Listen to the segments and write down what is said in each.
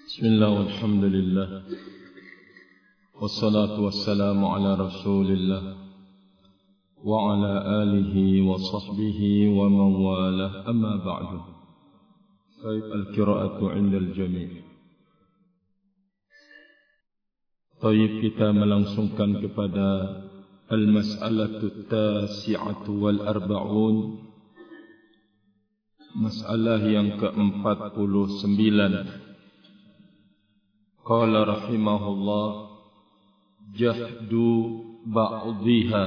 Bismillah walhamdulillah wassalatu wassalamu ala rasulillah wa ala alihi wa sahbihi wa man walah amma ba'du. Baik, al-qira'atu 'inda al-jami'. Baik, kita melangsungkan kepada al-mas'alatu tasi'atu wal arba'un, masalah yang ke-49. Qala rahimahullah, jahdu ba'dhiha,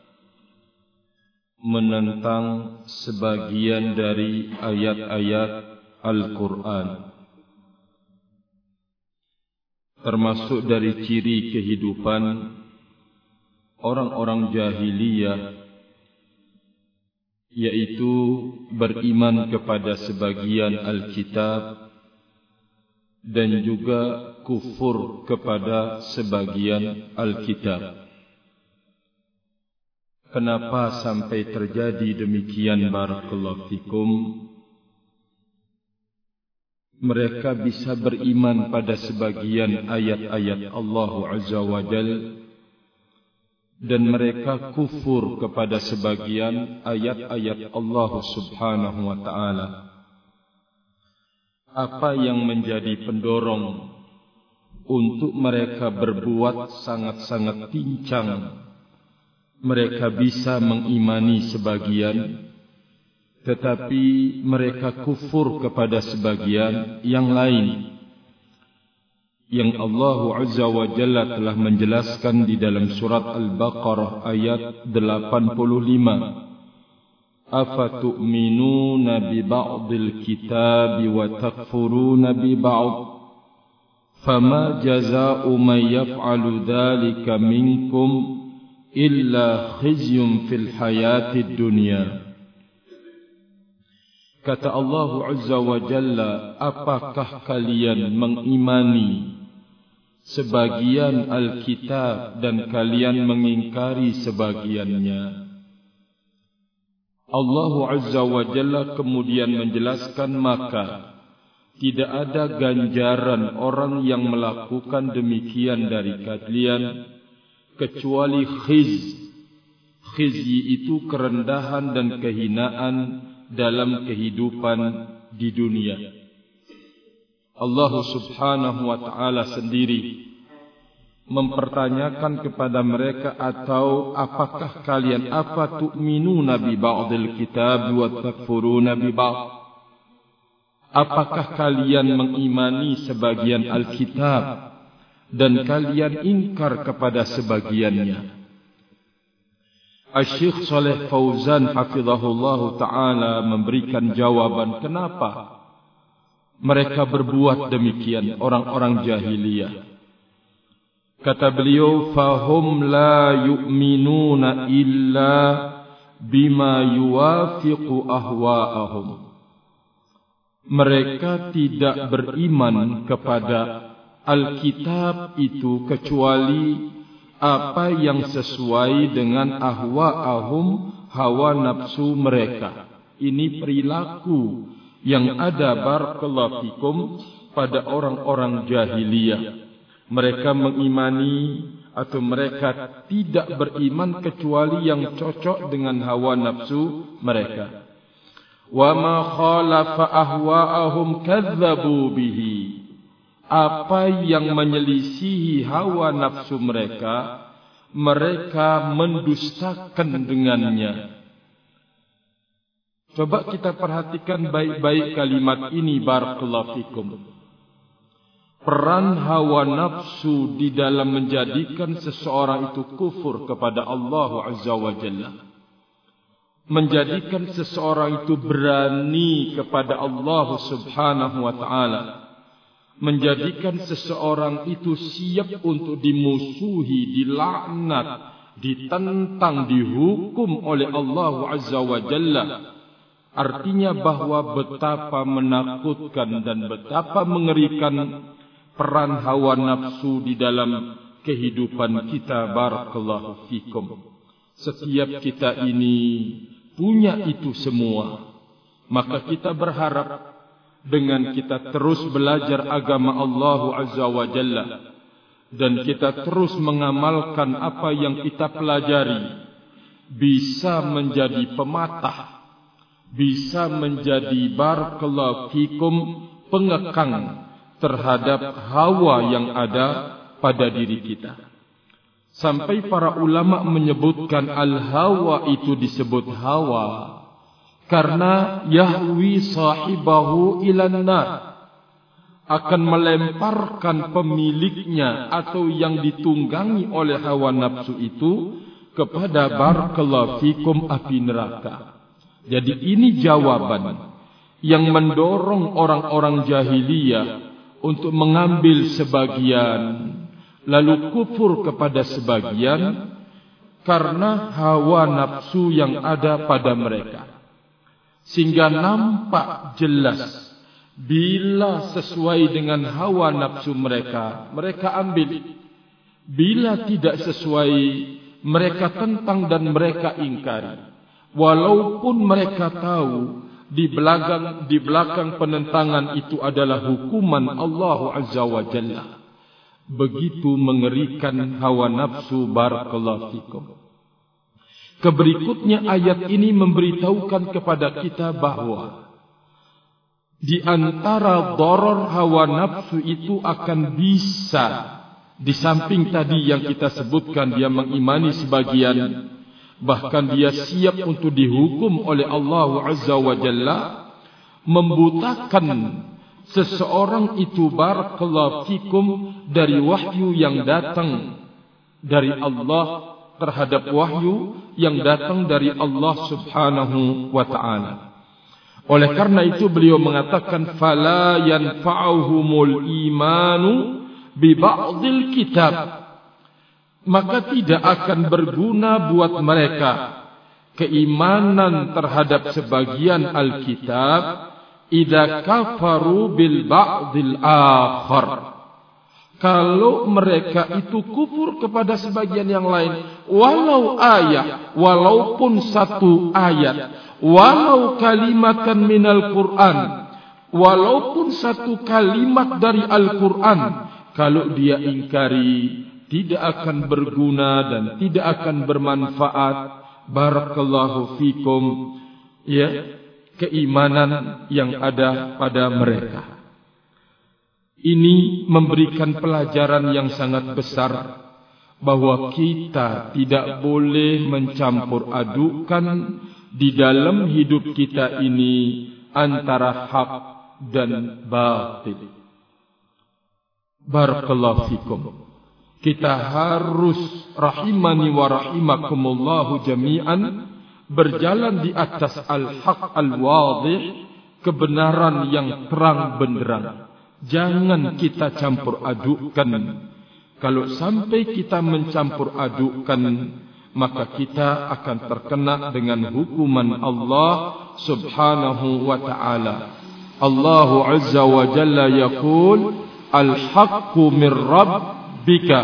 menentang sebagian dari ayat-ayat Al-Quran, termasuk dari ciri kehidupan orang-orang jahiliyah, yaitu beriman kepada sebagian Alkitab dan juga kufur kepada sebagian Alkitab. Kenapa sampai terjadi demikian, barakallahu fikum? Mereka bisa beriman pada sebagian ayat-ayat Allah Azza wa Jalla dan mereka kufur kepada sebagian ayat-ayat Allah Subhanahu wa ta'ala. Apa yang menjadi pendorong untuk mereka berbuat sangat-sangat pincang? Mereka bisa mengimani sebagian, tetapi mereka kufur kepada sebagian yang lain, yang Allah Azza wa Jalla telah menjelaskan di dalam surat Al-Baqarah ayat 85. Afatu'minuna bi ba'dil kitabi wa takfuruna bi ba'd, fama jazaa'u man yaf'alu dhalika minkum illa khizyun fil hayatid dunya. Kata Allah Azza wa Jalla, apakah kalian mengimani sebagian Alkitab dan kalian mengingkari sebagiannya? Allah Azza wa Jalla kemudian menjelaskan, maka tidak ada ganjaran orang yang melakukan demikian dari kalian kecuali khizyi. Khizyi itu kerendahan dan kehinaan dalam kehidupan di dunia. Allah Subhanahu wa ta'ala sendiri mempertanyakan kepada mereka, atau apakah kalian afatu'minuna bi ba'dil kitab wa takfuruna bi ba'd? Apakah kalian mengimani sebagian Alkitab dan kalian ingkar kepada sebagiannya? Asy-Syaikh Shalih Fauzan hafizahullah taala memberikan jawaban kenapa mereka berbuat demikian, orang-orang jahiliyah. Kata beliau, fahum la yu'minuna illa bima yuwafiqu ahwa'ahum. Mereka tidak beriman kepada Alkitab itu kecuali apa yang sesuai dengan ahwa'ahum, hawa nafsu mereka. Ini perilaku yang ada, barakallahu fikum, pada orang-orang jahiliyah. Mereka mengimani atau mereka tidak beriman kecuali yang cocok dengan hawa nafsu mereka. Wa ma khalafa ahwa'ahum kadzabu bihi. Apa yang menyelisihi hawa nafsu mereka, mereka mendustakan dengannya. Coba kita perhatikan baik-baik kalimat ini, barakallahu fikum. Peran hawa nafsu di dalam menjadikan seseorang itu kufur kepada Allah Azza wa Jalla, menjadikan seseorang itu berani kepada Allah Subhanahu wa ta'ala, menjadikan seseorang itu siap untuk dimusuhi, dilaknat, ditentang, dihukum oleh Allah Azza wa Jalla. Artinya bahwa betapa menakutkan dan betapa mengerikan peran hawa nafsu di dalam kehidupan kita, barakallahu fikum. Setiap kita ini punya itu semua. Maka kita berharap dengan kita terus belajar agama Allah Azza wa Jalla dan kita terus mengamalkan apa yang kita pelajari, bisa menjadi pematah, bisa menjadi barakallahu fikum pengekang terhadap hawa yang ada pada diri kita. Sampai para ulama menyebutkan al-hawa itu disebut hawa karena yahwi sahibahu ilan nar, akan melemparkan pemiliknya atau yang ditunggangi oleh hawa nafsu itu kepada barakallahu fikum api neraka. Jadi ini jawaban yang mendorong orang-orang jahiliyah untuk mengambil sebagian lalu kufur kepada sebagian karena hawa nafsu yang ada pada mereka. Sehingga nampak jelas bila sesuai dengan hawa nafsu mereka, mereka ambil. Bila tidak sesuai, mereka tentang dan mereka ingkari. Walaupun mereka tahu di belakang penentangan itu adalah hukuman Allah Azza wa Jalla. Begitu mengerikan hawa nafsu barakallahu fikum. Keberikutnya ayat ini memberitahukan kepada kita bahwa di antara darar hawa nafsu itu akan bisa, di samping tadi yang kita sebutkan dia mengimani sebagian, bahkan dia siap untuk dihukum oleh Allah Azza wa Jalla, membutakan seseorang itu barakallahu fikum dari wahyu yang datang dari Allah terhadap wahyu yang datang dari Allah Subhanahu wa ta'ala. Oleh karena itu beliau mengatakan fala yanfa'uhumul imanu bi ba'dil kitab, maka tidak akan berguna buat mereka keimanan terhadap sebagian Alkitab idza kafaru bil ba'dil akhar, kalau mereka itu kufur kepada sebagian yang lain, walau ayat, walaupun satu ayat, walau kalimatan minal Quran, walaupun satu kalimat dari Al-Quran, kalau dia ingkari, tidak akan berguna dan tidak akan bermanfaat. Barakallahu fikum, ya, keimanan yang ada pada mereka. Ini memberikan pelajaran yang sangat besar bahwa kita tidak boleh mencampur adukan di dalam hidup kita ini antara hak dan batil. Barakallahu fikum. Kita harus rahimani wa rahimakumullahu jami'an berjalan di atas al-haq al-wadih, kebenaran yang terang benderang. Jangan kita campur adukan. Kalau sampai kita mencampur adukan, maka kita akan terkena dengan hukuman Allah Subhanahu wa ta'ala. Allah Azza wa Jalla yaqul al-haqqu min rabbika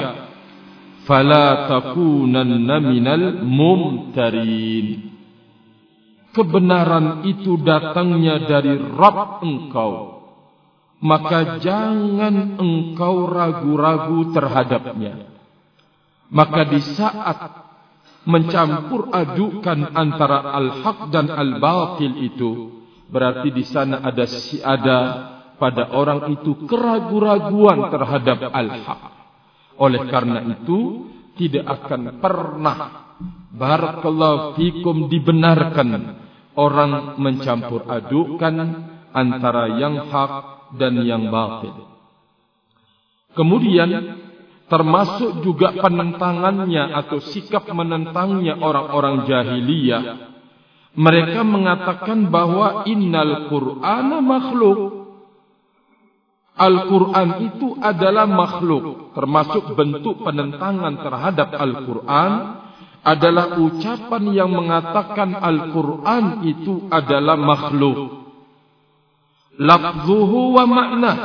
fala takunanna minal mumtarin. Kebenaran itu datangnya dari Rabb engkau, maka jangan engkau ragu-ragu terhadapnya. Maka di saat mencampur adukan antara al-haq dan al-batil itu, berarti di sana ada pada orang itu keraguan-raguan terhadap al-haq. Oleh karena itu tidak akan pernah barakallahu fikum dibenarkan orang mencampur adukan antara yang hak dan yang batil. Kemudian termasuk juga penentangannya atau sikap menentangnya orang-orang jahiliyah. Mereka mengatakan bahwa innal Qur'ana makhluk. Al-Quran itu adalah makhluk. Termasuk bentuk penentangan terhadap Al-Quran adalah ucapan yang mengatakan Al-Quran itu adalah makhluk. Lafzuhu wa makna,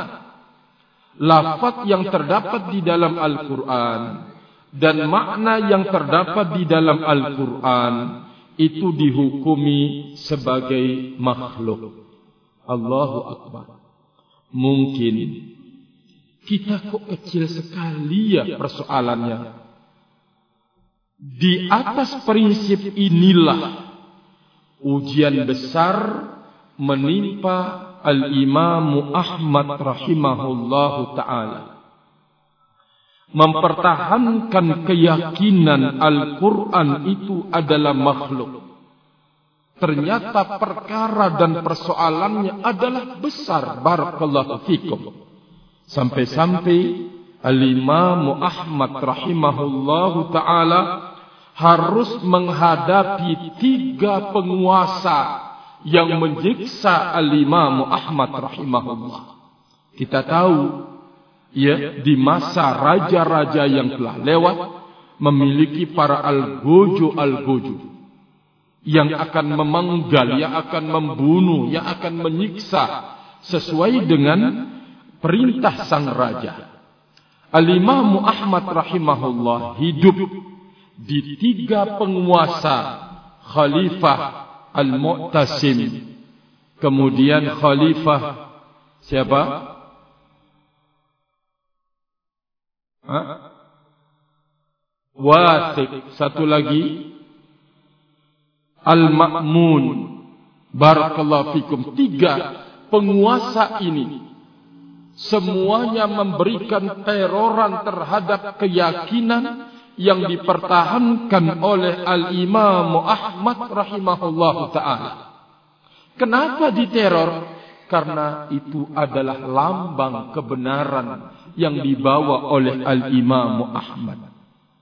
lafaz yang terdapat di dalam Al-Quran dan makna yang terdapat di dalam Al-Quran itu dihukumi sebagai makhluk. Allahu Akbar. Mungkin kita kok kecil sekali ya persoalannya. Di atas prinsip inilah ujian besar menimpa Al-Imam Ahmad rahimahullahu ta'ala. Mempertahankan keyakinan Al-Quran itu adalah makhluk. Ternyata perkara dan persoalannya adalah besar. Barakallahu fikum. Sampai-sampai Al-Imam Ahmad rahimahullahu ta'ala harus menghadapi 3 penguasa yang menyiksa Al-Imam Ahmad rahimahullah. Kita tahu, ya, di masa raja-raja yang telah lewat memiliki para al-gojo yang akan memenggal, yang akan membunuh, yang akan menyiksa sesuai dengan perintah sang raja. Al-Imam Ahmad rahimahullah hidup di 3 penguasa, Khalifah Al-Mu'tasim, kemudian Khalifah siapa? Wathiq, satu lagi Al-Ma'mun. Barakallahu fikum. 3 penguasa ini semuanya memberikan teroran terhadap keyakinan yang dipertahankan oleh Al-Imam Ahmad rahimahullahu ta'ala. Kenapa diteror? Karena itu adalah lambang kebenaran yang dibawa oleh Al-Imam Ahmad.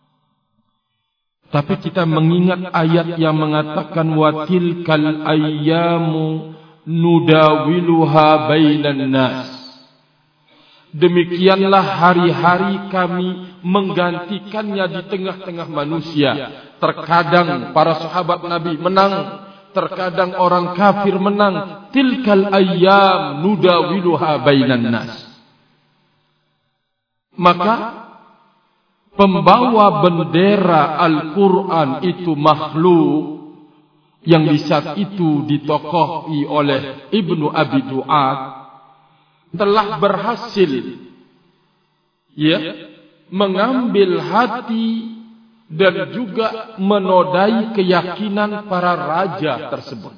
Tapi kita mengingat ayat yang mengatakan wa tilkal ayyamu nudawiluha bainan nas. Demikianlah hari-hari kami menggantikannya di tengah-tengah manusia. Terkadang para sahabat Nabi menang, terkadang orang kafir menang. Tilkal ayyam nudawiluha bainan nas. Maka pembawa bendera Al-Quran itu makhluk yang di saat itu ditokohi oleh Ibnu Abi Du'ad telah berhasil, ya, mengambil hati dan juga menodai keyakinan para raja tersebut.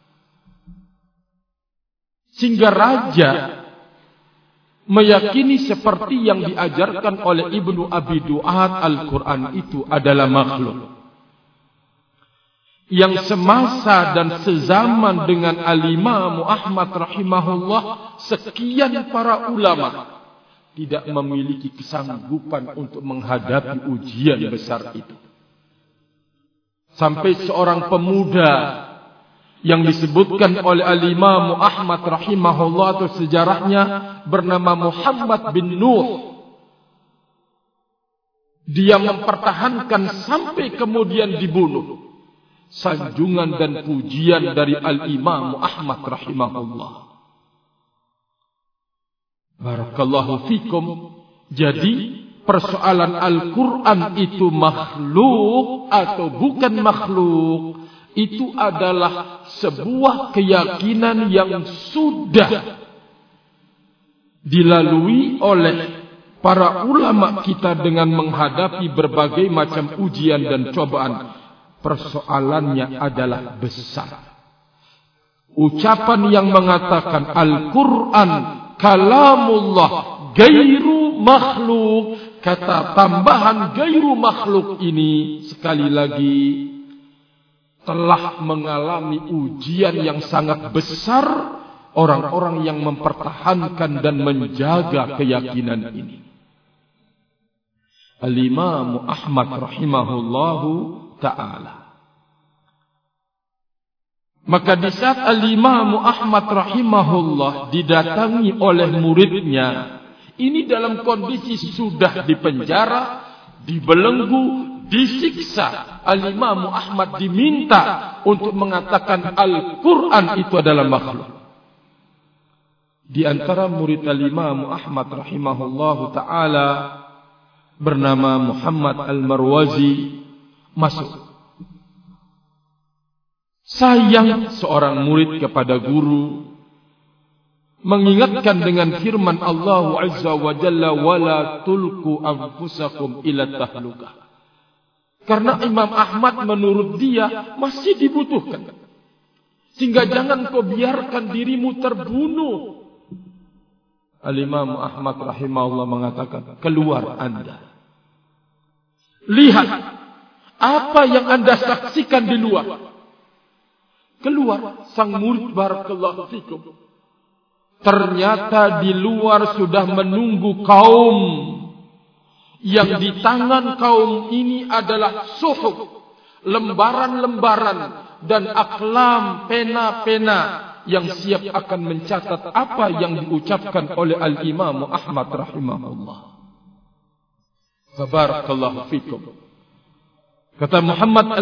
Sehingga raja meyakini seperti yang diajarkan oleh Ibnu Abi Du'ad, Al-Quran itu adalah makhluk. Yang semasa dan sezaman dengan Al-Imam Ahmad rahimahullah, sekian para ulama tidak memiliki kesanggupan untuk menghadapi ujian besar itu. Sampai seorang pemuda yang disebutkan oleh Al-Imam Ahmad rahimahullah atau sejarahnya bernama Muhammad bin Nuh. Dia mempertahankan sampai kemudian dibunuh. Sanjungan dan pujian dari Al-Imam Ahmad rahimahullah. Barakallahu fikum. Jadi persoalan Al-Quran itu makhluk atau bukan makhluk, itu adalah sebuah keyakinan yang sudah dilalui oleh para ulama kita dengan menghadapi berbagai macam ujian dan cobaan. Persoalannya adalah besar. Ucapan yang mengatakan Al-Quran kalamullah gairu makhluk, kata tambahan gairu makhluk ini sekali lagi telah mengalami ujian yang sangat besar orang-orang yang mempertahankan dan menjaga keyakinan ini. Al-Imam Ahmad rahimahullahu ta'ala. Maka di saat Al-Imam Ahmad rahimahullah didatangi oleh muridnya, ini dalam kondisi sudah dipenjara, dibelenggu, disiksa. Al-Imam Ahmad diminta untuk mengatakan Al-Quran itu adalah makhluk. Di antara murid Al-Imam Ahmad rahimahullah ta'ala bernama Muhammad Al-Marwazi masuk. Sayang seorang murid kepada guru, mengingatkan dengan firman Allah Azza wa Jalla, wala tulku anfusakum ila tahlukah. Karena Imam Ahmad menurut dia masih dibutuhkan. Sehingga jangan kau biarkan dirimu terbunuh. Al-Imam Ahmad rahimahullah mengatakan, keluar Anda. Lihat apa yang Anda saksikan di luar. Keluar sang murid, barakallahu fikum. Ternyata di luar sudah menunggu kaum. Yang di tangan kaum ini adalah suhuf, lembaran-lembaran dan aklam, pena-pena yang siap akan mencatat apa yang diucapkan oleh Al-Imam Ahmad rahimahullah. Barakallahu fikum. Kata Muhammad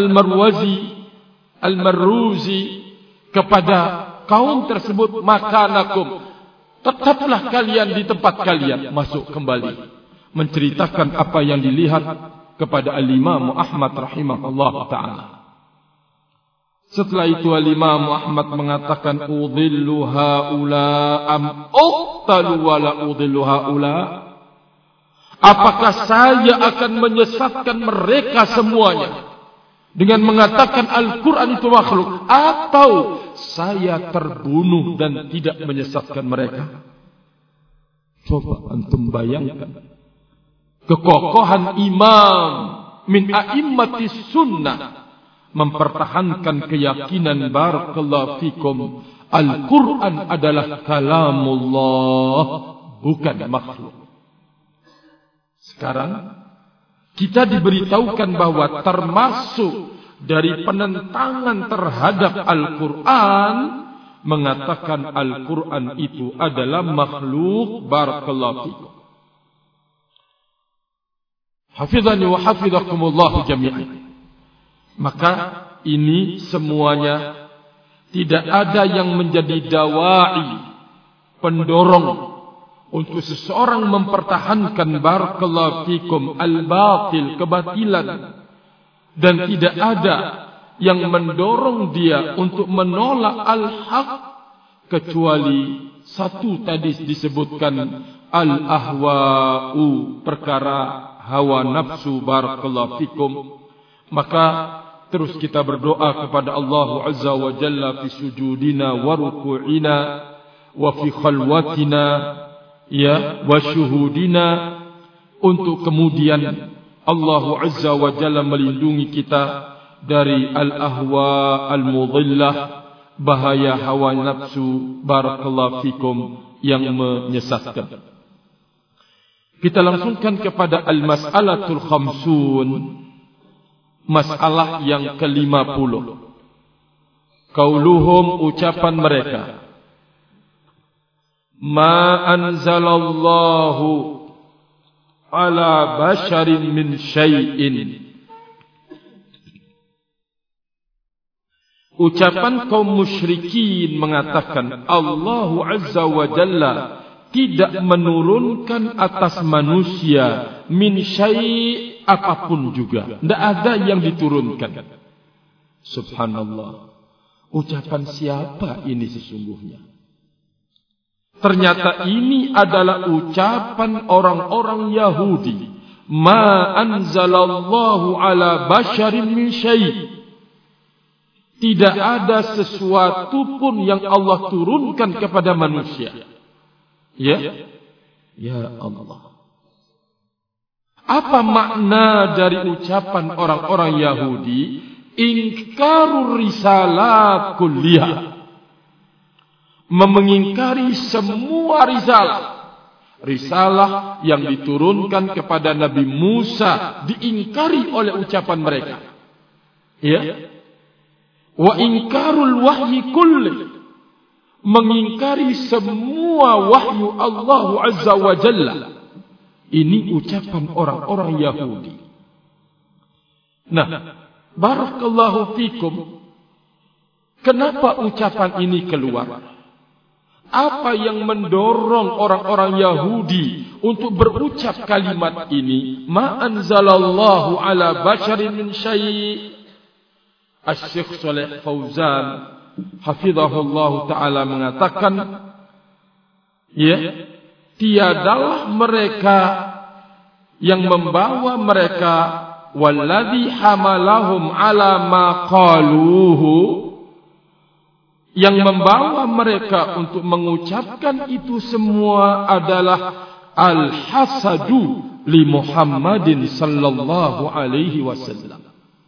Al-Marruzi kepada kaum tersebut, makanakum, tetaplah kalian di tempat kalian. Masuk kembali menceritakan apa yang dilihat kepada Al-Imam Ahmad rahimahullah ta'ala. Setelah itu Al-Imam Ahmad mengatakan, udhillu haula am uqtalu wala udhillu haula. Apakah saya akan menyesatkan mereka semuanya dengan mengatakan Al-Quran itu makhluk, atau saya terbunuh dan tidak menyesatkan mereka? Coba antum bayangkan kekokohan imam min a'immatis sunnah mempertahankan keyakinan, barakallahu fikum, Al-Quran adalah kalamullah, bukan makhluk. Sekarang kita diberitahukan bahwa termasuk dari penentangan terhadap Al-Quran, mengatakan Al-Quran itu adalah makhluk, barakallahu fikum. Hafizani wa hafizakumullah jami'an. Maka ini semuanya tidak ada yang menjadi dawai, pendorong untuk seseorang mempertahankan, barakallahu fikum, al-batil, kebatilan, dan tidak ada yang mendorong dia untuk menolak al-haq, kecuali satu tadi disebutkan, al-ahwa'u, perkara hawa nafsu, barakallahu fikum. Maka terus kita berdoa kepada Allah Azza wa Jalla fi sujudina wa ruku'ina wa fi khalwatina, ya, wa syuhudina, untuk kemudian Allah Azza wa Jalla melindungi kita dari al-ahwa al-mudhillah, bahaya hawa nafsu, barakallahu fikum, yang menyesatkan. Kita langsungkan kepada al-mas'alatul khamsun, masalah yang ke-50. Qauluhum, ucapan mereka, ma anzalallahu ala basharin min syai'in. Ucapan kaum musyrikin mengatakan Allah Azza wa Jalla tidak menurunkan atas manusia min syai', apapun juga. Tidak ada yang diturunkan. Subhanallah. Ucapan siapa ini sesungguhnya? Ternyata ini adalah ucapan orang-orang Yahudi. Ma anzalallahu ala basharin min syai'. Tidak ada sesuatu pun yang Allah turunkan kepada manusia. Ya, ya Allah. Apa makna dari ucapan orang-orang Yahudi? Ingkarur risalah kulliyah, mengingkari semua risalah yang diturunkan kepada Nabi Musa, diingkari oleh ucapan mereka. Ya. Wa ingkarul wahyi kulli, mengingkari semua wahyu Allah Azza wa Jalla. Ini ucapan orang-orang Yahudi. Nah, barakallahu fikum, kenapa ucapan ini keluar? Apa yang mendorong orang-orang Yahudi untuk berucap kalimat ini? Ma anzalallahu ala basharin min syai'. Asy-Syaikh Shalih Fauzan hafizahullah ta'ala mengatakan, Ya, tiadalah mereka yang membawa mereka walladzi hamalahum ala ma qaluhu, yang membawa mereka untuk mengucapkan itu semua adalah al-hasadu li Muhammadin sallallahu alaihi wasallam.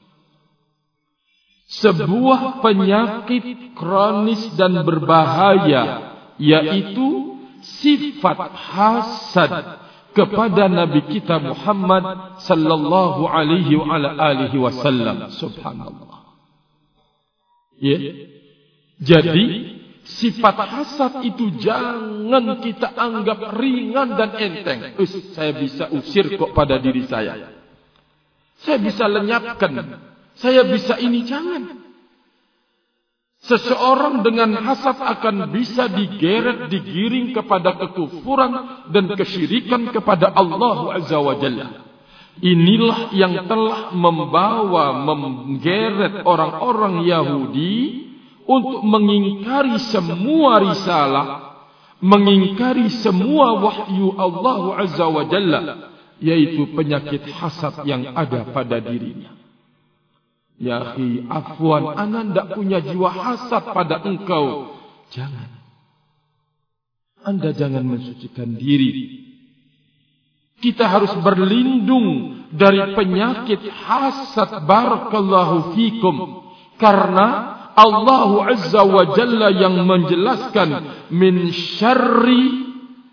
Sebuah penyakit kronis dan berbahaya, yaitu sifat hasad kepada Nabi kita Muhammad sallallahu alaihi wa alihi wasallam. Subhanallah. Ya. Jadi sifat hasad itu jangan kita anggap ringan dan enteng. Saya bisa usir kok pada diri saya. Saya bisa lenyapkan. Saya bisa ini, jangan. Seseorang dengan hasad akan bisa digeret, digiring kepada kekufuran dan kesyirikan kepada Allah Azza wa Jalla. Inilah yang telah menggeret orang-orang Yahudi untuk mengingkari semua risalah, mengingkari semua wahyu Allah Azza wa Jalla, yaitu penyakit hasad yang ada pada dirinya. Ya akhi, afwan, ana tidak punya jiwa hasad pada engkau. Jangan. Anda jangan mensucikan diri. Kita harus berlindung dari penyakit hasad. Barakallahu fikum. Karena Allah Azza wa Jalla yang menjelaskan min syarri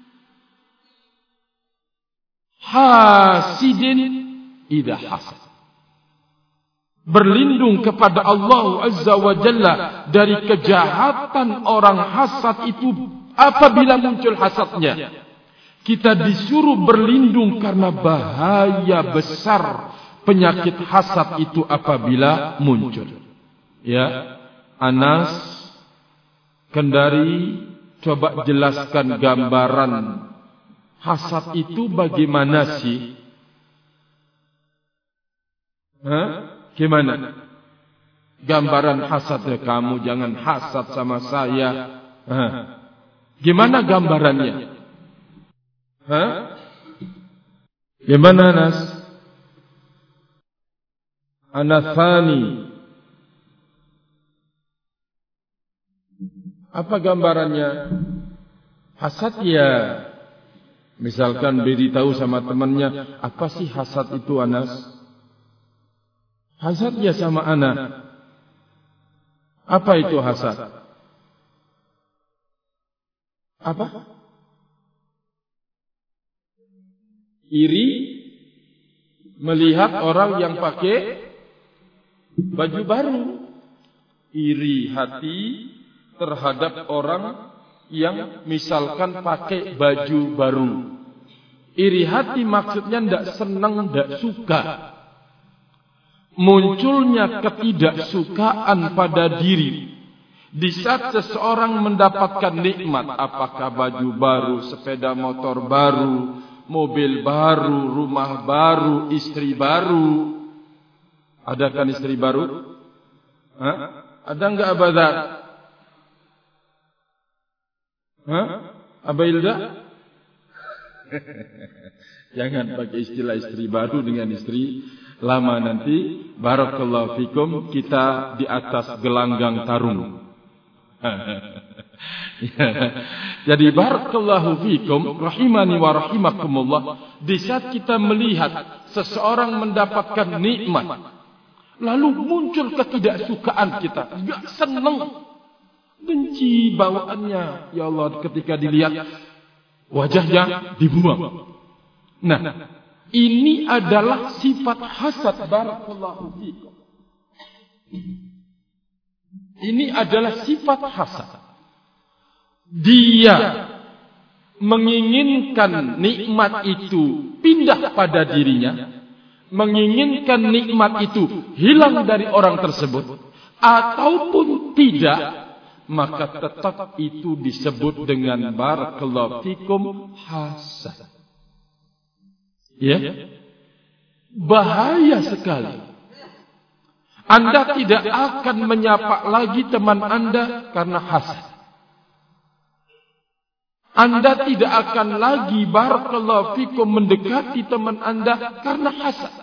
hasidin idza hasad. Berlindung kepada Allah Azza wa Jalla dari kejahatan orang hasad itu apabila muncul hasadnya. Kita disuruh berlindung karena bahaya besar penyakit hasad itu apabila muncul. Ya, Anas Kendari coba jelaskan gambaran hasad itu bagaimana sih? Gimana? Gambaran hasad, kamu jangan hasad sama saya. Gimana gambarannya? Gimana Anas? Anathani. Apa gambarannya? Hasad ya. Misalkan beritahu sama temannya, apa sih hasad itu Anas? Hasad ya sama anak. Apa itu hasad? Apa? Iri melihat orang yang pakai baju baru. Iri hati terhadap orang yang misalkan pakai baju baru. Iri hati maksudnya tidak senang, tidak suka. Munculnya ketidaksukaan pada diri di saat seseorang mendapatkan nikmat, apakah baju baru, sepeda motor baru, mobil baru, rumah baru, istri baru. Ada kan istri baru? Ada enggak Abada? Abailda? Jangan pakai istilah istri baru dengan istri lama, nanti barakallahu fikum kita di atas gelanggang tarung. Jadi barakallahu fikum rahimani wa rahimakumullah, di saat kita melihat seseorang mendapatkan nikmat lalu muncul ketidaksukaan, kita enggak senang, benci bawaannya, ya Allah, ketika dilihat wajahnya dibuang. Nah, ini adalah sifat hasad. Barakallahu fikum. Ini adalah sifat hasad. Dia menginginkan nikmat itu pindah pada dirinya, menginginkan nikmat itu hilang dari orang tersebut, ataupun tidak, maka tetap itu disebut dengan barakallahu fikum hasad. Ya, bahaya sekali. Anda tidak akan menyapa lagi teman Anda karena hasad. Anda tidak akan lagi barakallahu fikum mendekati teman Anda karena hasad.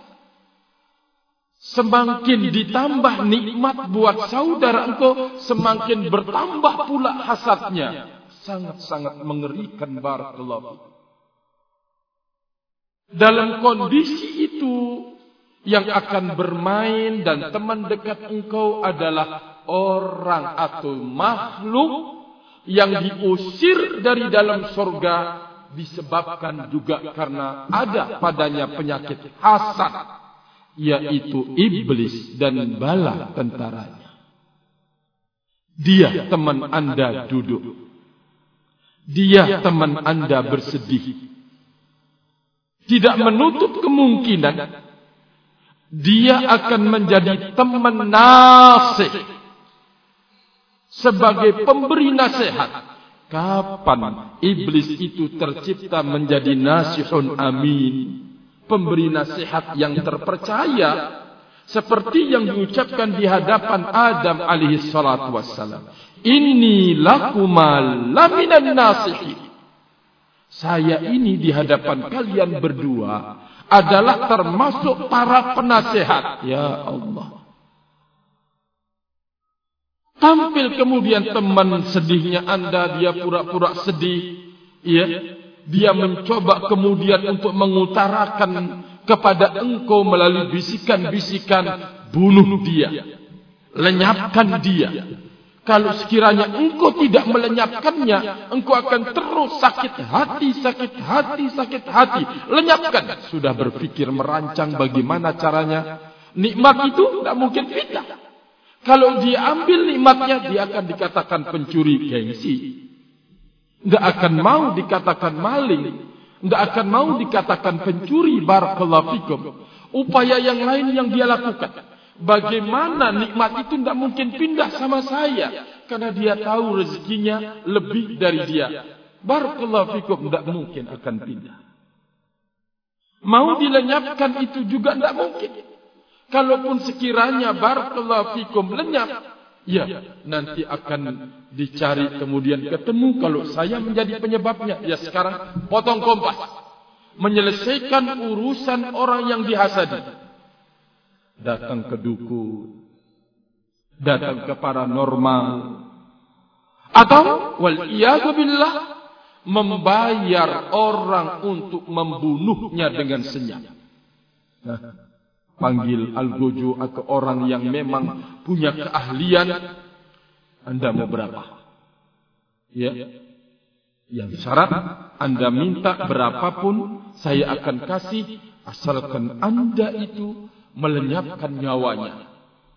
Semakin ditambah nikmat buat saudara engkau, semakin bertambah pula hasadnya. Sangat-sangat mengerikan barakallahu fikum. Dalam kondisi itu, yang akan bermain dan teman dekat engkau adalah orang atau makhluk yang diusir dari dalam surga disebabkan juga karena ada padanya penyakit hasad, yaitu iblis dan bala tentaranya. Dia teman Anda duduk, dia teman Anda bersedih. Tidak menutup kemungkinan dia akan menjadi teman nasih sebagai pemberi nasihat. Kapan iblis itu tercipta menjadi nasihun amin, pemberi nasihat yang terpercaya, seperti yang diucapkan di hadapan Adam alaihi salatu wassalam, inni lakuma laminan nasihin. Saya ini di hadapan kalian berdua adalah termasuk para penasehat. Ya Allah. Tampil kemudian teman sedihnya Anda, dia pura-pura sedih. Ya, dia mencoba kemudian untuk mengutarakan kepada engkau melalui bisikan-bisikan, bunuh dia, lenyapkan dia. Kalau sekiranya engkau tidak melenyapkannya, engkau akan terus sakit hati. Lenyapkan. Sudah berpikir merancang bagaimana caranya. Nikmat itu tidak mungkin pindah. Kalau dia ambil nikmatnya, dia akan dikatakan pencuri gengsi. Tidak akan mau dikatakan maling. Tidak akan mau dikatakan pencuri. Barakallahu fikum. Upaya yang lain yang dia lakukan. Bagaimana nikmat itu tidak mungkin pindah sama saya. Karena dia tahu rezekinya lebih dari dia. Barakallahu fikum, tidak mungkin akan pindah. Mau dilenyapkan itu juga tidak mungkin. Kalaupun sekiranya barakallahu fikum lenyap, ya nanti akan dicari kemudian ketemu. Kalau saya menjadi penyebabnya, ya sekarang potong kompas, menyelesaikan urusan orang yang dihasadi. Datang ke dukun, datang ke paranormal, atau wal-iyadu billah, membayar orang untuk membunuhnya dengan senyap. Panggil algojo atau orang yang memang punya keahlian. Anda mau berapa? Ya, yang syarat Anda minta berapapun saya akan kasih, asalkan Anda itu melenyapkan nyawanya.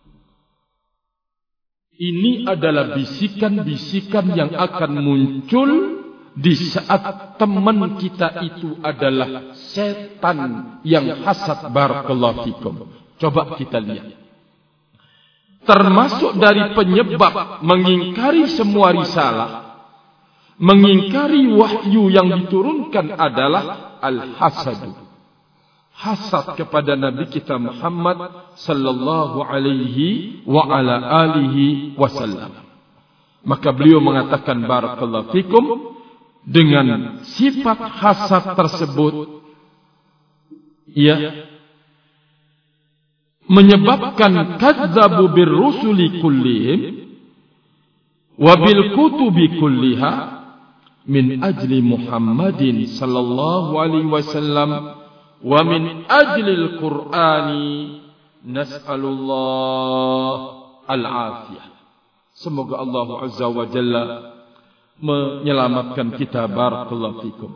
Ini adalah bisikan-bisikan yang akan muncul di saat teman kita itu adalah setan yang hasad. Barakallahu fikum. Coba kita lihat. Termasuk dari penyebab mengingkari semua risalah, mengingkari wahyu yang diturunkan adalah al-hasad. Hasad kepada Nabi kita Muhammad sallallahu alaihi wa ala alihi wasallam. Maka beliau mengatakan barakallahu fikum, dengan sifat hasad tersebut, ya, menyebabkan kadzabu birrusuli kullihim wa bil kutubi kulliha min ajli Muhammadin sallallahu alaihi wasallam wa min ajli al-Qur'ani nas'alullah al-afiyah. Semoga Allah Azza wa Jalla menyelamatkan kita. Barakallahu fikum.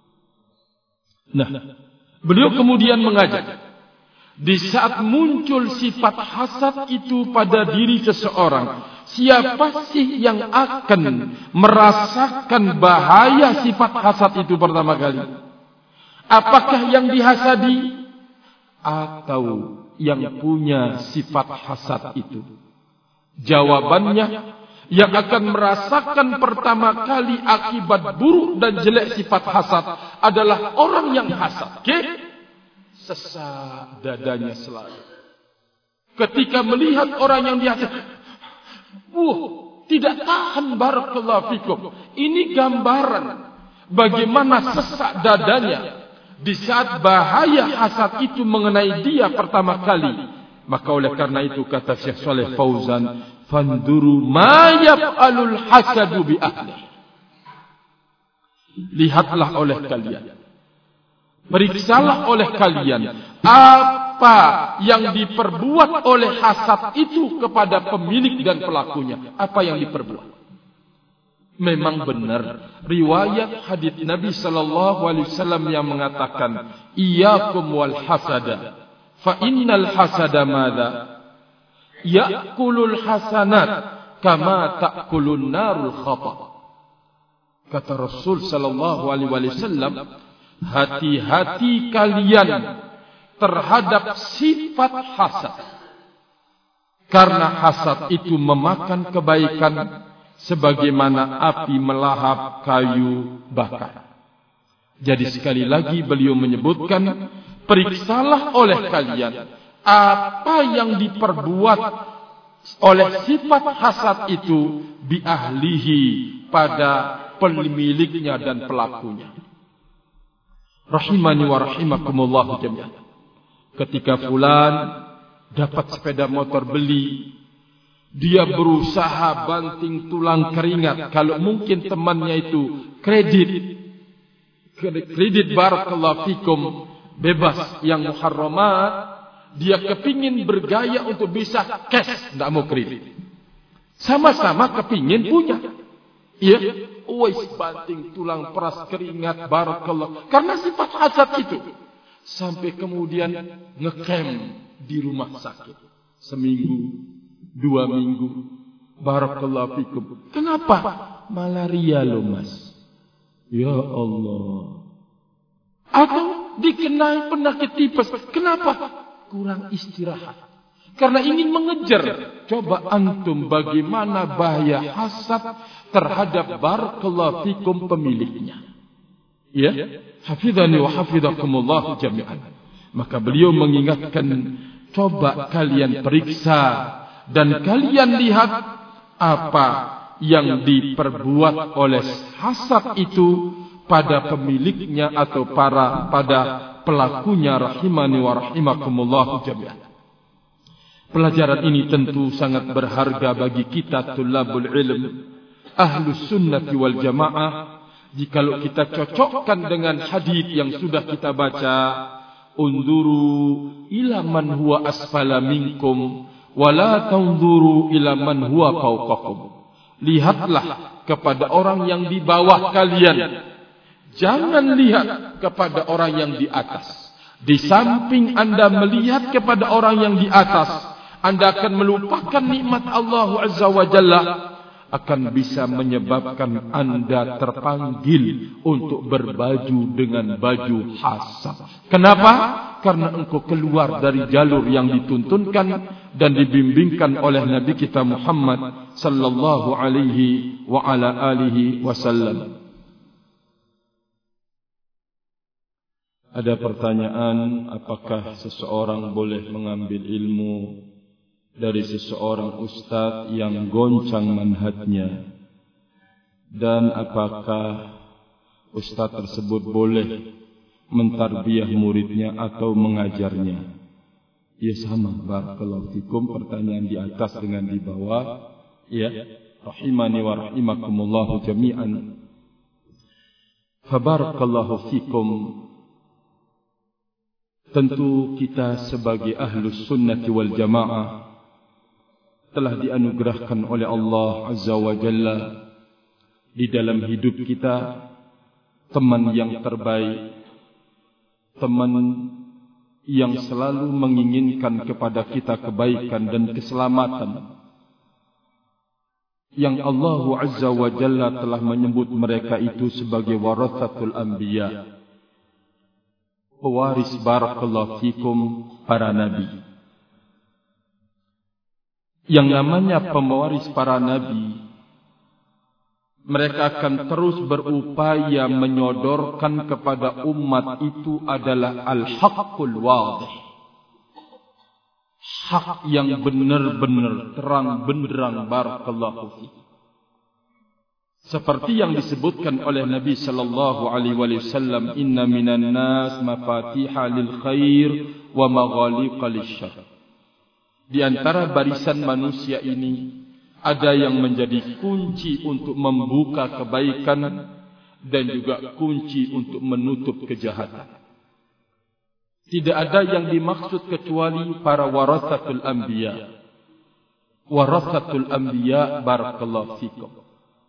Nah, beliau kemudian mengajak, di saat muncul sifat hasad itu pada diri seseorang, siapa sih yang akan merasakan bahaya sifat hasad itu pertama kali? Apakah yang dihasadi atau yang punya sifat hasad itu? Jawabannya, yang akan merasakan pertama kali akibat buruk dan jelek sifat hasad adalah orang yang hasad. Sesak dadanya selalu. Ketika melihat orang yang dihasad, tidak tahan. Barakallahu fikum. Ini gambaran bagaimana sesak dadanya di saat bahaya hasad itu mengenai dia pertama kali. Maka oleh karena itu kata Syekh Saleh Fauzan, fanduru ma yaf'alul hasadu bi ahli. Lihatlah oleh kalian, periksalah oleh kalian apa yang diperbuat oleh hasad itu kepada pemilik dan pelakunya. Apa yang diperbuat? Memang benar riwayat hadits Nabi sallallahu alaihi wasallam yang mengatakan, iyyakum wal hasada fa innal hasada madza ya'kulul hasanat kama ta'kulun narul khata. Kata Rasul sallallahu alaihi wasallam, hati-hati kalian terhadap sifat hasad, karena hasad itu memakan kebaikan sebagaimana api melahap kayu bakar. Jadi sekali lagi beliau menyebutkan, periksalah oleh kalian apa yang diperbuat oleh sifat hasad itu bi ahlihi, pada pemiliknya dan pelakunya. Rahimani wa rahimakumullah jami'an. Ketika fulan dapat sepeda motor beli, dia berusaha banting tulang keringat. Kalau mungkin temannya itu kredit barakallahu fikum, bebas yang muharramat, dia kepingin bergaya untuk bisa cash, tidak mau kredit. Sama-sama kepingin punya. Iya, wis banting tulang, peras keringat, barakallah, karena sifat hasad itu. Sampai kemudian ngecamp di rumah sakit seminggu, 2 minggu, barakallahu fikum. Kenapa? Malaria loh mas. Ya Allah. Atau dikenai penyakit tipes. Kenapa? Kurang istirahat. Karena ingin mengejar. Coba antum bagaimana bahaya hasad terhadap barakallahu fikum pemiliknya. Ya, hafizani wa hafizakumullah jami'an. Maka beliau mengingatkan, coba kalian periksa dan kalian lihat apa yang diperbuat oleh hasad itu pada pemiliknya atau pada pelakunya. Rahimani wa rahimakumullah jami'an. Pelajaran ini tentu sangat berharga bagi kita tulabul ilm, ahlus sunnati wal jamaah. Jikalau kita cocokkan dengan hadis yang sudah kita baca, unduru ila man huwa asfala minkum wala tanzuru ila man huwa fawqakum. Lihatlah kepada orang yang di bawah kalian, jangan lihat kepada orang yang di atas. Di samping Anda melihat kepada orang yang di atas, Anda akan melupakan nikmat Allah Azza wa Jalla, akan bisa menyebabkan Anda terpanggil untuk berbaju dengan baju hasad. Kenapa? Karena engkau keluar dari jalur yang dituntunkan dan dibimbingkan oleh Nabi kita Muhammad sallallahu alaihi wa ala alihi wasallam. Ada pertanyaan, apakah seseorang boleh mengambil ilmu dari seseorang ustaz yang goncang manhajnya, dan apakah ustaz tersebut boleh mentarbiyah muridnya atau mengajarnya? Ya sama, barakallahu fikum, pertanyaan di atas dengan di bawah. Ya, rahimani wa rahimakumullah jami'an. Fabarakallahu fikum. Tentu kita sebagai ahlus sunnati wal jamaah telah dianugerahkan oleh Allah Azza wa Jalla di dalam hidup kita teman yang terbaik, teman yang selalu menginginkan kepada kita kebaikan dan keselamatan, yang Allah Azza wa Jalla telah menyebut mereka itu sebagai warathatul anbiya, pewaris barakallahu fikum para nabi. Yang namanya pewaris para nabi, mereka akan terus berupaya menyodorkan kepada umat itu adalah al-haqqul wadih, hak yang benar-benar terang benderang barakallahu fikum. Seperti yang disebutkan oleh Nabi sallallahu alaihi wasallam, inna minan nas mafatiha lil khair wa maghaliqa lisyarr. Di antara barisan manusia ini ada yang menjadi kunci untuk membuka kebaikan dan juga kunci untuk menutup kejahatan. Tidak ada yang dimaksud kecuali para warathatul anbiya. Warathatul anbiya, barakallahu fikum.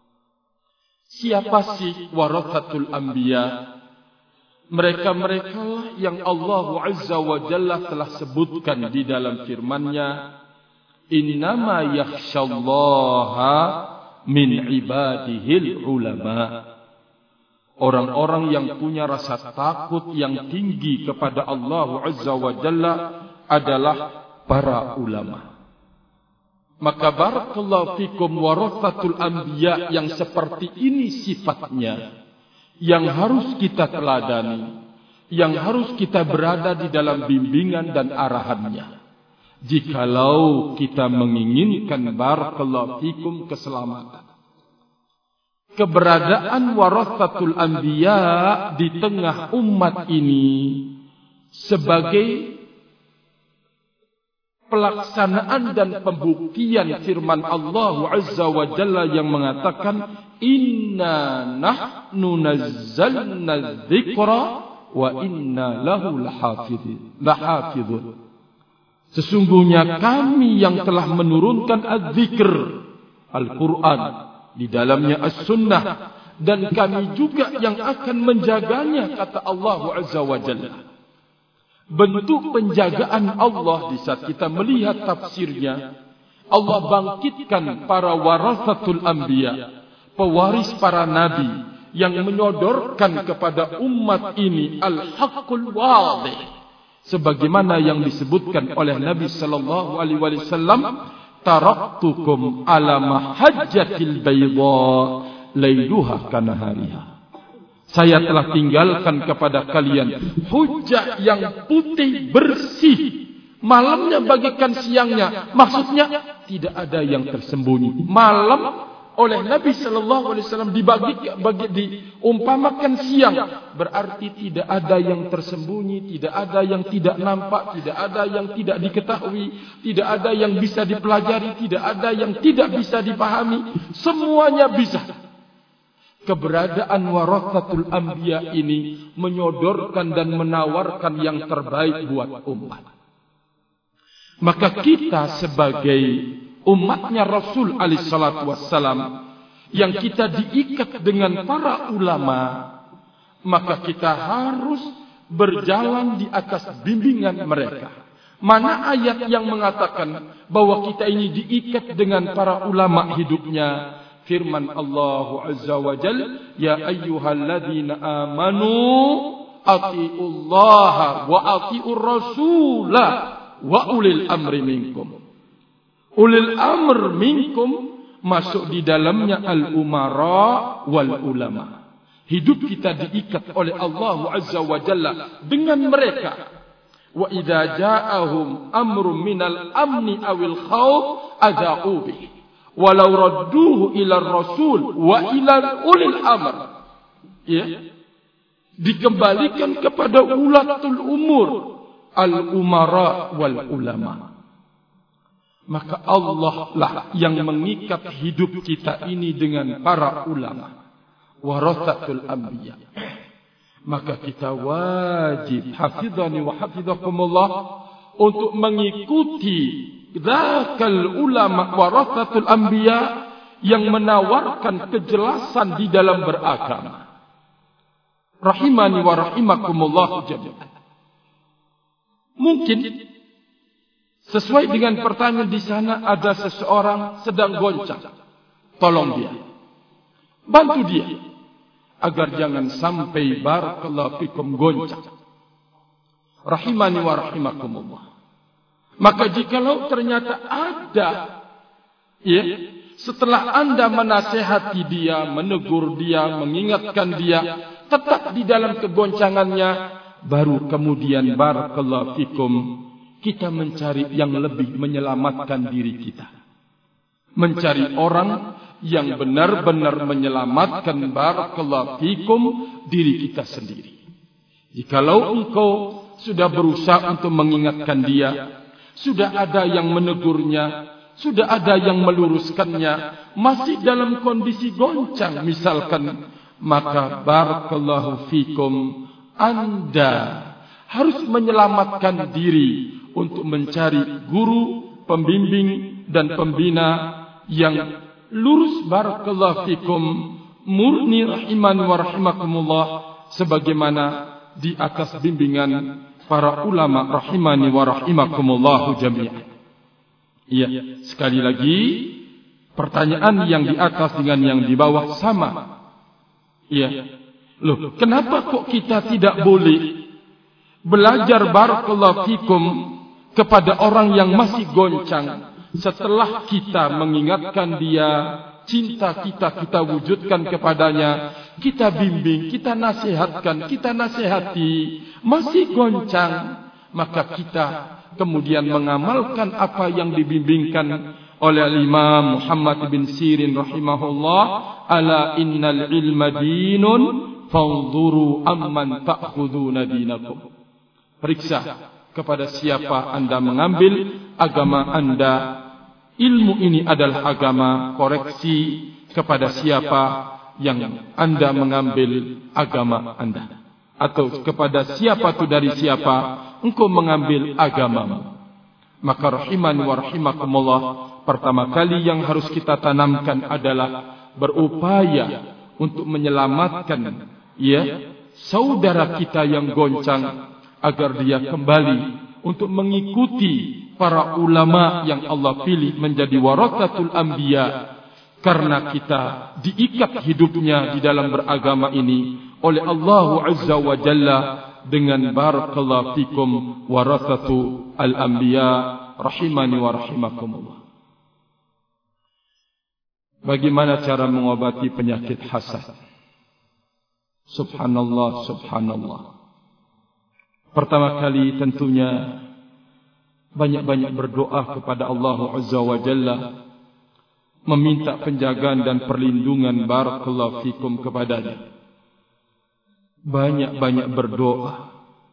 Siapa sih warathatul anbiya? Mereka-mereka lah yang Allah Azza wa Jalla telah sebutkan di dalam firman-Nya, innama yakhshallaha min ibadihil ulama. Orang-orang yang punya rasa takut yang tinggi kepada Allah Azza wa Jalla adalah para ulama. Maka barakallahu fikum, warathatul anbiya yang seperti ini sifatnya, yang harus kita teladani, yang harus kita berada di dalam bimbingan dan arahannya. Jikalau kita menginginkan barakallahu fikum keselamatan. Keberadaan warathatul anbiya di tengah umat ini sebagai pelaksanaan dan pembuktian firman Allah Azza wa Jalla yang mengatakan, inna nahnu nazzalna dzikra wa inna lahu lahafizun. Sesungguhnya kami yang telah menurunkan az-zikr, Al-Quran, di dalamnya as-sunnah, dan kami juga yang akan menjaganya, kata Allah Azza wa Jalla. Bentuk penjagaan Allah di saat kita melihat tafsirnya, Allah bangkitkan para warathatul anbiya, pewaris para nabi, yang menyodorkan kepada umat ini al-haqqul wadih, sebagaimana yang disebutkan oleh Nabi sallallahu alaihi wasallam, taraktukum ala mahajjatil bayda lailuha kanahariha. Saya telah tinggalkan kepada kalian hujjah yang putih bersih, malamnya bagikan siangnya. Maksudnya tidak ada yang tersembunyi. Malam oleh Nabi sallallahu alaihi wasallam diumpamakan siang, berarti tidak ada yang tersembunyi, tidak ada yang tidak nampak, tidak ada yang tidak diketahui, tidak ada yang bisa dipelajari, tidak ada yang tidak bisa dipahami, semuanya bisa. Keberadaan warathatul anbiya ini menyodorkan dan menawarkan yang terbaik buat umat. Maka kita sebagai umatnya Rasul alaihi salatu wassalam, yang kita diikat dengan para ulama, maka kita harus berjalan di atas bimbingan mereka. Mana ayat yang mengatakan bahwa kita ini diikat dengan para ulama hidupnya? Firman Allah Azza wa Jal, ya ayyuhalladzina amanu atiullaha wa atiur rasula wa ulil amri minkum. Ulil amr minkum masuk di dalamnya al-umara wal ulama. Hidup kita diikat oleh Allah Azza wa Jalla dengan mereka. Wa idza ja'ahum amrun minal amni awil khauf adha'u bihi. Walau radduhu ila rasul wa ila ulil amr. Ya. Dikembalikan kepada ulatul umur, al-umara wal ulama. Maka Allah lah yang mengikat hidup kita ini dengan para ulama, warathatul anbiya. Maka kita wajib, hafizani wa hafizakumullah, untuk mengikuti dzakal ulama warathatul anbiya yang menawarkan kejelasan di dalam beragama. Rahimani wa rahimakumullah jami'an. Mungkin sesuai dengan pertanyaan di sana, ada seseorang sedang goncang. Tolong dia, bantu dia agar jangan sampai barakallahu fikum goncang. Rahimani wa rahimakumullah. Maka jikalau ternyata ada, ya, setelah Anda menasehati dia, menegur dia, mengingatkan dia, tetap di dalam kegoncangannya, baru kemudian barakallahu fikum kita mencari yang lebih menyelamatkan diri kita. Mencari orang yang benar-benar menyelamatkan barakallahu fikum diri kita sendiri. Jikalau engkau sudah berusaha untuk mengingatkan dia, sudah ada yang menegurnya, sudah ada yang meluruskannya, masih dalam kondisi goncang misalkan, maka barakallahu fikum, Anda harus menyelamatkan diri untuk mencari guru, pembimbing dan pembina yang lurus barakallahu fikum, murni rahiman wa rahimakumullah, sebagaimana di atas bimbingan para ulama rahimani wa rahimakumullah jami'an. Iya, sekali lagi pertanyaan yang di atas dengan yang di bawah sama. Iya. Loh, kenapa kok kita tidak boleh belajar barakallahu fikum kepada orang yang masih goncang setelah kita mengingatkan dia, cinta kita wujudkan kepadanya, kita bimbing, kita nasihatkan, kita nasihati, masih goncang, maka kita kemudian mengamalkan apa yang dibimbingkan oleh Imam Muhammad bin Sirin rahimahullah, ala innal ilma dinun fanzuru amman ta'khuduna dinakum. Periksa kepada siapa Anda mengambil agama Anda. Ilmu ini adalah agama, koreksi kepada siapa yang Anda mengambil agama Anda, atau kepada siapa tu dari siapa engkau mengambil agamamu. Maka rahimani wa rahimakumullah, pertama kali yang harus kita tanamkan adalah berupaya untuk menyelamatkan saudara kita yang goncang agar dia kembali untuk mengikuti para ulama yang Allah pilih menjadi warathatul anbiya, karena kita diikat hidupnya di dalam beragama ini oleh Allah Azza wa Jalla dengan barakallahu fikum warathatu al-anbiya rahimani wa rahimakumullah. Bagaimana cara mengobati penyakit hasad? Subhanallah, subhanallah. Pertama kali tentunya banyak-banyak berdoa kepada Allah Azza wa Jalla, meminta penjagaan dan perlindungan barakallahu fikum kepadanya. Banyak-banyak berdoa.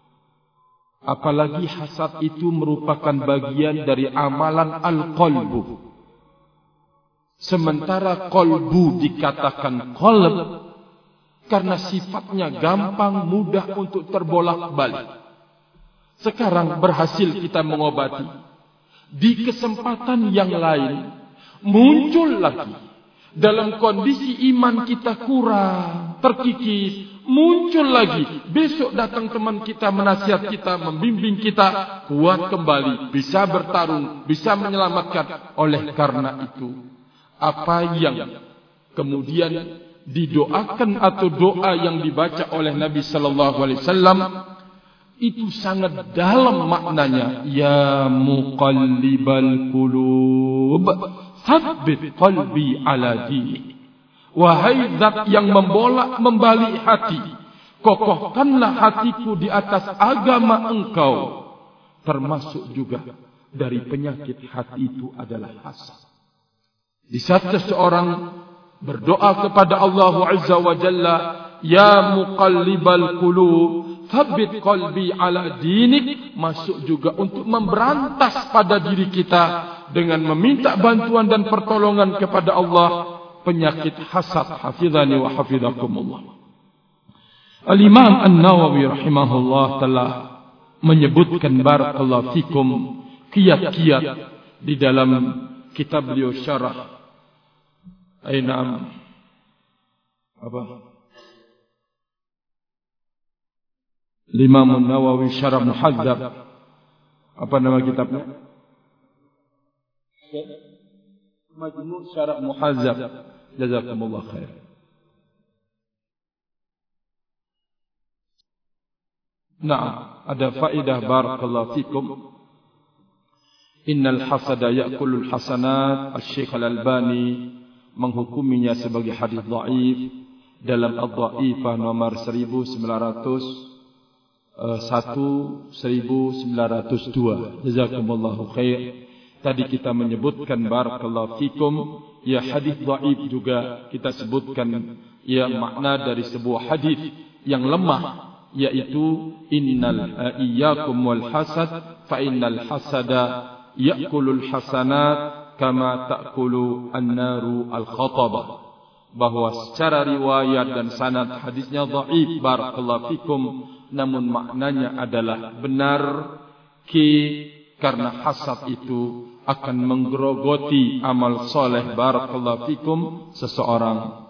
Apalagi hasad itu merupakan bagian dari amalan al-qalbu. Sementara qalbu dikatakan qalb karena sifatnya gampang, mudah untuk terbolak-balik. Sekarang berhasil kita mengobati. Di kesempatan yang lain muncul lagi. Dalam kondisi iman kita kurang, terkikis, muncul lagi. Besok datang teman kita, menasihat kita, membimbing kita, kuat kembali, bisa bertarung, bisa menyelamatkan. Oleh karena itu, apa yang kemudian didoakan atau doa yang dibaca oleh Nabi sallallahu alaihi wasallam itu sangat dalam maknanya. Ya muqallibal qulub, tsabbit qalbi ala dinik. Wahai zat yang membolak membalik hati, kokohkanlah hatiku di atas agama engkau. Termasuk juga dari penyakit hati itu adalah hasad. Di saat seseorang berdoa kepada Allah Azza wa Jalla, ya muqallibal qulub, tsabbit qalbi ala dinik, masuk juga untuk memberantas pada diri kita dengan meminta bantuan dan pertolongan kepada Allah penyakit hasad. Hafizani wa hafizakumullah. Al-Imam An-Nawawi rahimahullah telah menyebutkan barakallahu fikum kiat-kiat di dalam kitab beliau syarah Ainam apa? Imam An-Nawawi Syarah Muhadzab. Apa nama kitabnya? Majmu' Syarah Muhadzab. Jazakumullah khair. Nah, ada faedah barakallahu fikum. Innal hasada ya'kulul hasanat. Asy-Syaikh Al-Albani menghukuminya sebagai hadis dhaif dalam Ad-Dhaifah nomor 1902. Jazakumullahu khair. Tadi kita menyebutkan barakallahu fikum, ya hadis dhaif juga kita sebutkan ya makna dari sebuah hadis yang lemah, yaitu iyyakum wal hasad fa innal hasada ya'kulul hasanat kama ta'kulu an-naru al-khatab. Bahwa secara riwayat dan sanad hadisnya dhaif barakallahu fikum, namun maknanya adalah benar, karena hasad itu akan menggerogoti amal soleh barakallahu fikum seseorang.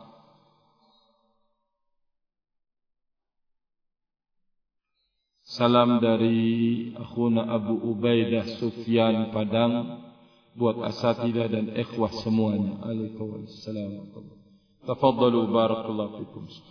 Salam dari akhuna Abu Ubaidah Sufyan Padang buat asatidah dan ikhwah semuanya. Waalaikumsalam. Tafadhalu barakallahu fikum.